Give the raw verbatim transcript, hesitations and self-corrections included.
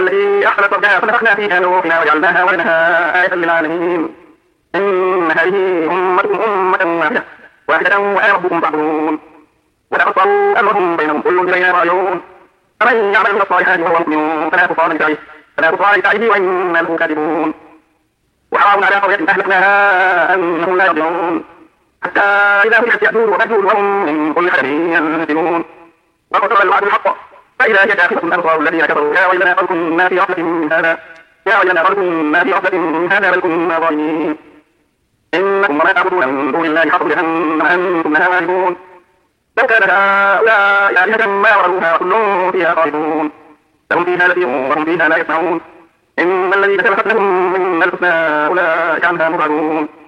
التي أحسنت فرجها فنفخنا فيها من روحنا وجعلناها ولدها آية للعالمين. إن هذه أمتكم أمة واحدة واحدة وأنا ربكم فاعبدون. وتقطعوا أمرهم بينهم كل إلينا راجعون. فمن يعمل من الصالحات وهو مؤمن فلا كفران لسعيه فلا كفران لسعيه وإنا له كاذبون. وحرام على قرية أهلكناها أنهم لا يرجعون حتى إذا فتحت يأجوج ومأجوج وهم من كل حدب ينسلون. وقتل الوعد الحق فإذا هي شاخصة أبصار الذين كفروا يا ويلنا قد كنا في غفلة من هذا يا ويلنا قد كنا في غفلة من هذا بل كنا ظالمين. إنكم وما تعبدون من دون الله حصب جهنم أنتم لها واردون. لو كان هؤلاء آلهة ما وردوها وكل فيها خالدون. لهم فيها زفير وهم فيها لا يسمعون. إن الذين سبقت لهم من الحسنى أولئك عنها مبعدون.